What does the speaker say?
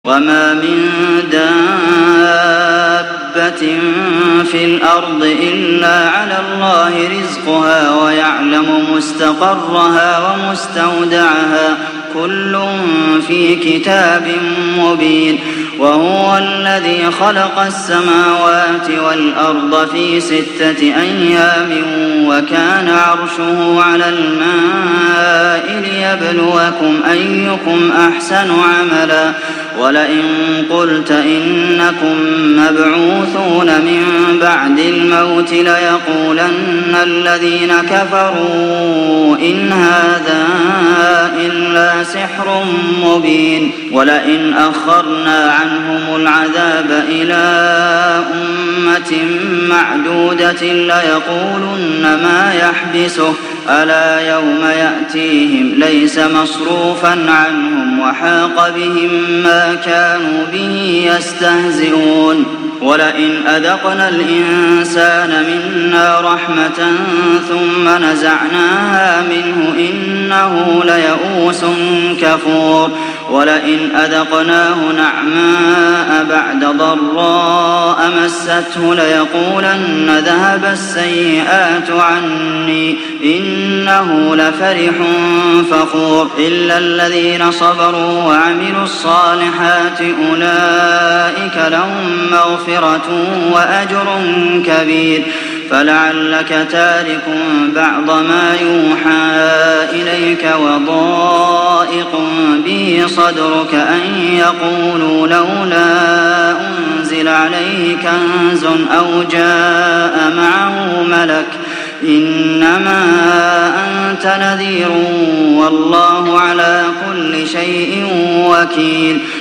وما من دابة في الأرض إلا على الله رزقها ويعلم مستقرها ومستودعها كل في كتاب مبين وهو الذي خلق السماوات والأرض في 6 أيام وكان عرشه على الماء ليبلوكم أيكم أحسن عملا ولئن قلت إنكم مبعوثون من بعد الموت ليقولن الذين كفروا إن هذا إلا سحر مبين ولئن أخرنا عنهم العذاب إلى أمة معدودة ليقولن ما يحبسه ألا يوم يأتيهم ليس مصروفا عنهم وحاق بهم ما كانوا به يستهزئون ولئن أذقنا الإنسان منا رحمة ثم نزعناها منه إنه ليئوس كفور ولئن أذقناه نعماء بعد ضراء مسته ليقولن ذهب السيئات عني إنه لفرح فخور إلا الذين صبروا وعملوا الصالحات أولئك لهم مغفرة وأجر كبير فلعلك تارك بعض ما يوحى إليك وضائق به صدرك أن يقولوا لولا أنزل عليه كنز أو جاء معه ملك إنما أنت نذير والله على كل شيء وكيل